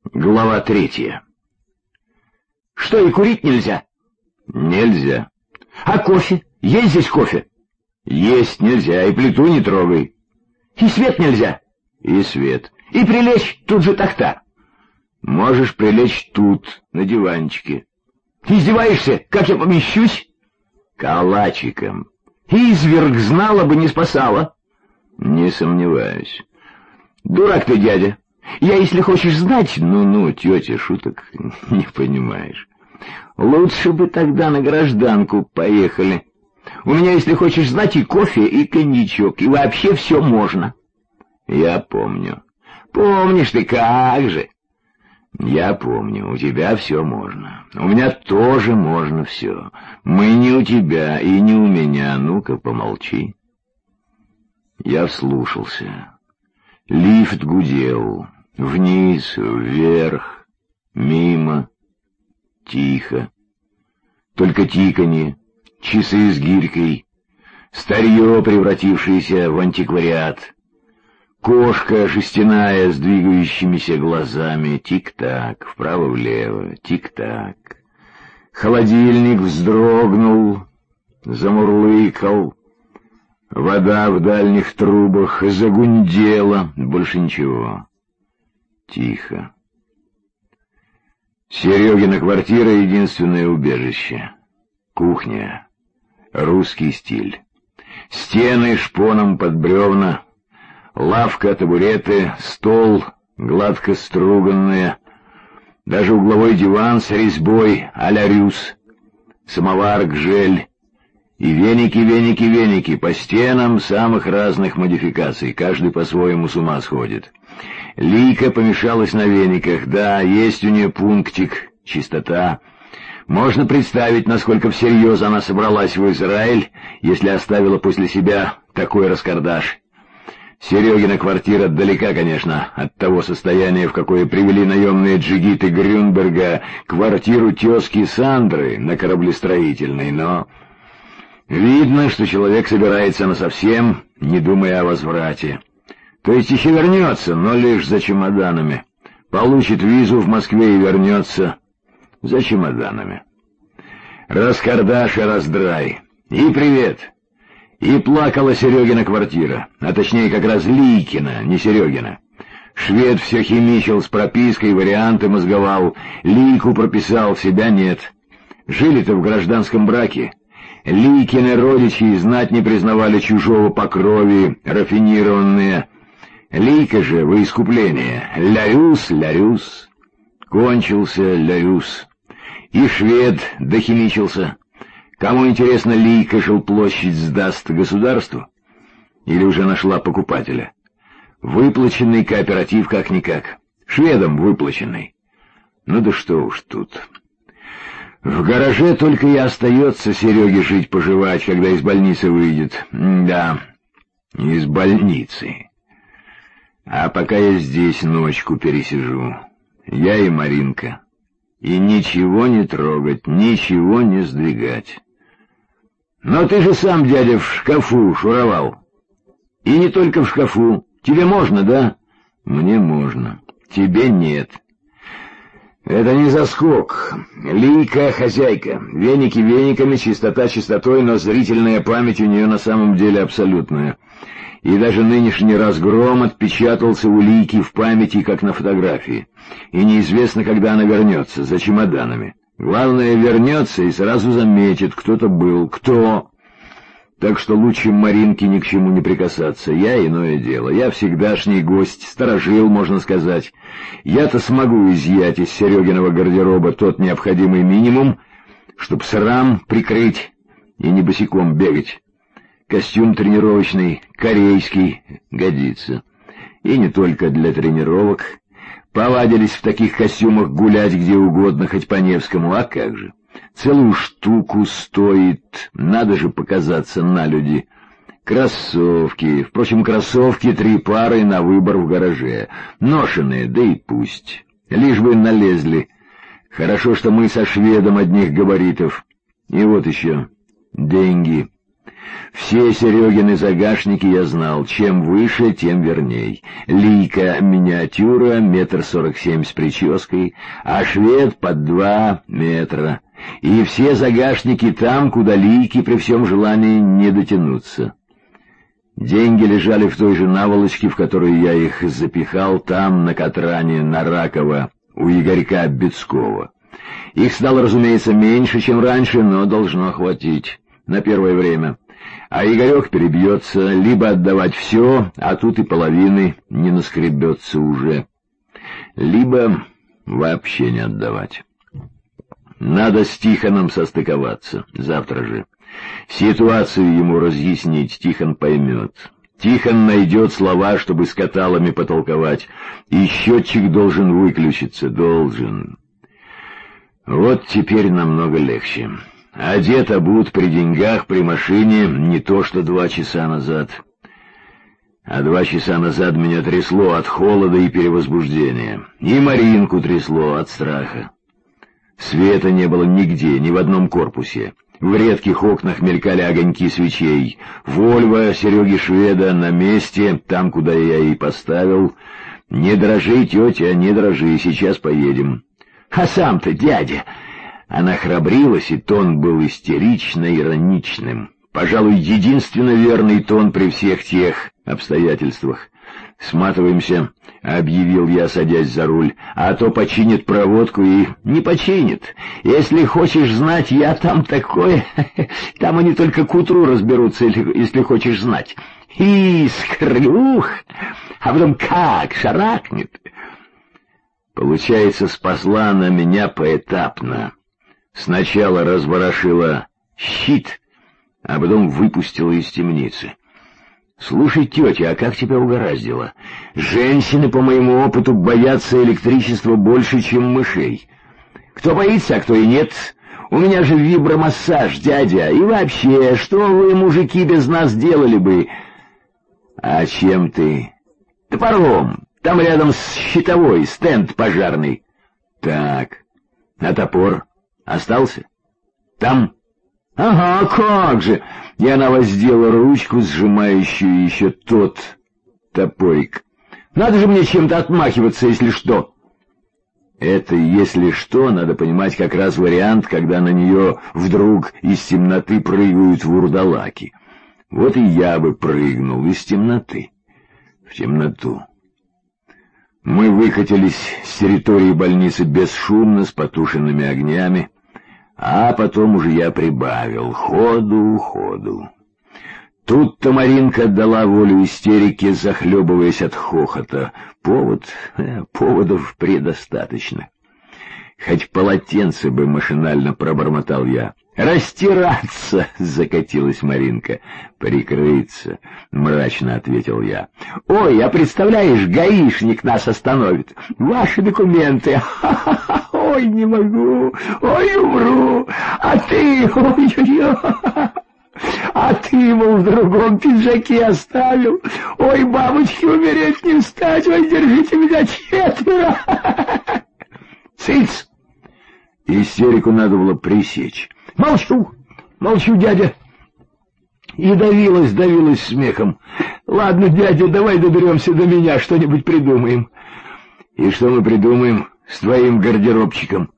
Глава 3. Что, и курить нельзя? Нельзя. А кофе? Есть здесь кофе? Есть нельзя, и плиту не трогай. И свет нельзя? И свет. И прилечь тут же тахта? Можешь прилечь тут, на диванчике. Издеваешься? Как я помещусь? Калачиком. Изверг знала бы, не спасала. Не сомневаюсь. Дурак ты, дядя. Я, если хочешь знать... Ну, тетя, шуток не понимаешь. Лучше бы тогда на гражданку поехали. У меня, если хочешь знать, и кофе, и коньячок, и вообще все можно. Я помню. Помнишь ты, как же? Я помню, у тебя все можно. У меня тоже можно все. Мы не у тебя и не у меня. Ну-ка, помолчи. Я вслушался. Лифт гудел. Вниз, вверх, мимо. Тихо. Только тиканье, часы с гирькой, старье, превратившееся в антиквариат, кошка жестяная с двигающимися глазами, тик-так, вправо-влево, тик-так. Холодильник вздрогнул, замурлыкал, вода в дальних трубах загундела, больше ничего. Тихо. Серегина квартира — единственное убежище. Кухня. Русский стиль. Стены шпоном под бревна. Лавка, табуреты, стол, гладко струганные. Даже угловой диван с резьбой а-ля Рюс. Самовар гжель. И веники, веники, веники по стенам самых разных модификаций. Каждый по-своему с ума сходит. Лика помешалась на вениках. Да, есть у нее пунктик, чистота. Можно представить, насколько всерьез она собралась в Израиль, если оставила после себя такой раскардаш. Серегина квартира далека, конечно, от того состояния, в какое привели наемные джигиты Грюнберга квартиру тезки Сандры на кораблестроительной, но... Видно, что человек собирается насовсем, не думая о возврате. То есть еще вернется, но лишь за чемоданами. Получит визу в Москве и вернется за чемоданами. Раскардаш и раздрай. И привет. И плакала Серегина квартира, а точнее как раз Ликина, не Серегина. Швед все химичил с пропиской, варианты мозговал. Лику прописал, себя нет. Жили-то в гражданском браке. Ликины родичи и знать не признавали чужого по крови, рафинированные. Лика же во искупление. Лярюс, лярюс. Кончился лярюс. И швед дохимичился. Кому интересно, Лика жилплощадь сдаст государству? Или уже нашла покупателя? Выплаченный кооператив как-никак. Шведом выплаченный. Ну да что уж тут. В гараже только и остается Сереге жить-поживать, когда из больницы выйдет. Да, из больницы. А пока я здесь ночку пересижу, я и Маринка, и ничего не трогать, ничего не сдвигать. Но ты же сам, дядя, в шкафу шуровал. И не только в шкафу. Тебе можно, да? Мне можно. Тебе нет. Это не заскок. Лика хозяйка. Веники вениками, чистота чистотой, но зрительная память у нее на самом деле абсолютная. И даже нынешний разгром отпечатался у Лики в памяти, как на фотографии. И неизвестно, когда она вернется, за чемоданами. Главное, вернется и сразу заметит, кто-то был, кто. Так что лучше Маринке ни к чему не прикасаться. Я иное дело. Я всегдашний гость, сторожил, можно сказать. Я-то смогу изъять из Серегиного гардероба тот необходимый минимум, чтоб срам прикрыть и не босиком бегать. Костюм тренировочный, корейский, годится. И не только для тренировок. Повадились в таких костюмах гулять где угодно, хоть по Невскому, а как же. Целую штуку стоит, надо же показаться на люди. Кроссовки, впрочем, кроссовки 3 пары на выбор в гараже. Ношеные, да и пусть. Лишь бы налезли. Хорошо, что мы со шведом одних габаритов. И вот еще деньги. Все Серегины загашники я знал, чем выше, тем верней. Лийка миниатюра, 1,47 с прической, а швед под 2 метра. И все загашники там, куда лийки при всем желании не дотянутся. Деньги лежали в той же наволочке, в которую я их запихал, там, на Катране, на Раково, у Игорька Бецкого. Их стало, разумеется, меньше, чем раньше, но должно хватить на первое время. А Игорек перебьется, либо отдавать все, а тут и половины не наскребется уже, либо вообще не отдавать. Надо с Тихоном состыковаться, завтра же. Ситуацию ему разъяснить, Тихон поймет. Тихон найдет слова, чтобы с каталами потолковать, и счетчик должен выключиться, должен. Вот теперь намного легче. Одет, обут, при деньгах, при машине, не то что 2 часа назад. А 2 часа назад меня трясло от холода и перевозбуждения. И Маринку трясло от страха. Света не было нигде, ни в одном корпусе. В редких окнах мелькали огоньки свечей. Вольво Сереги Шведа на месте, там, куда я и поставил. «Не дрожи, тетя, не дрожи, сейчас поедем». «А сам-то, дядя...» Она храбрилась, и тон был истерично-ироничным. Пожалуй, единственно верный тон при всех тех обстоятельствах. «Сматываемся», — объявил я, садясь за руль, — «а то починит проводку и...» «Не починит. Если хочешь знать, я там такое... Там они только к утру разберутся, если хочешь знать. Искрюх! А потом как шарахнет!» Получается, спасла она меня поэтапно. Сначала разворошила щит, а потом выпустила из темницы. «Слушай, тетя, а как тебя угораздило? Женщины, по моему опыту, боятся электричества больше, чем мышей. Кто боится, а кто и нет. У меня же вибромассаж, дядя. И вообще, что вы, мужики, без нас делали бы?» «А чем ты?» «Топором. Там рядом с щитовой стенд пожарный». «Так, а топор остался?» «Там?» «Ага, как же!» И она воздела ручку, сжимающую еще тот топорик. «Надо же мне чем-то отмахиваться, если что!» Это «если что» надо понимать как раз вариант, когда на нее вдруг из темноты прыгают вурдалаки. Вот и я бы прыгнул из темноты в темноту. Мы выкатились с территории больницы бесшумно, с потушенными огнями. А потом уже я прибавил ходу. Тут-то Маринка дала волю истерике, захлебываясь от хохота. Поводов предостаточно. Хоть полотенце бы, машинально пробормотал я. «Растираться!» — закатилась Маринка. «Прикрыться!» — мрачно ответил я. «Ой, а представляешь, гаишник нас остановит. Ваши документы! Ха-ха-ха! Ой, не могу! Ой, умру! А ты! Ой-ой-ой! А ты, мол, в другом пиджаке оставил! Ой, бабочки, умереть не встать! Ой, держите меня 4! Цыц!» Истерику надо было пресечь. Молчу, дядя. И давилась смехом. «Ладно, дядя, давай доберемся до меня, что-нибудь придумаем». «И что мы придумаем с твоим гардеробчиком?»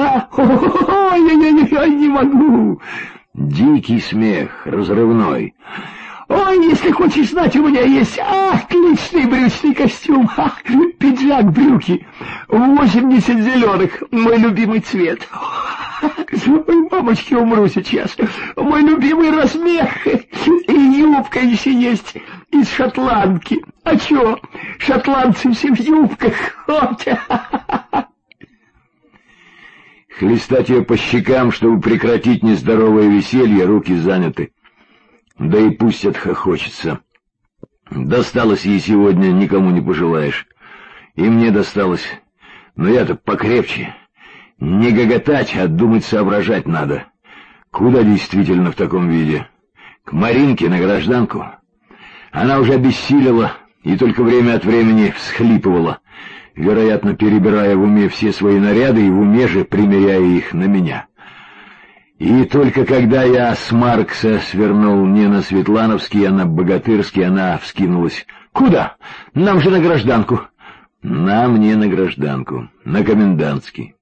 Ой, не могу». Дикий смех, разрывной. «Ой, если хочешь знать, у меня есть отличный брючный костюм, пиджак, брюки, 80 зеленых, мой любимый цвет. Ой, мамочки, умру сейчас. Мой любимый размер, и юбка еще есть из шотландки. А чё, шотландцы все в юбках ходят». Хлестать ее по щекам, чтобы прекратить нездоровое веселье, руки заняты. Да и пусть отхохочется. Досталось ей сегодня, никому не пожелаешь. И мне досталось. Но я-то покрепче. Не гоготать, а думать, соображать надо. Куда действительно в таком виде? К Маринке на гражданку? Она уже обессилила и только время от времени всхлипывала, вероятно, перебирая в уме все свои наряды и в уме же примеряя их на меня. И только когда я с Маркса свернул не на Светлановский, а на Богатырский, она вскинулась. «Куда? Нам же на гражданку». «Нам не на гражданку, на комендантский».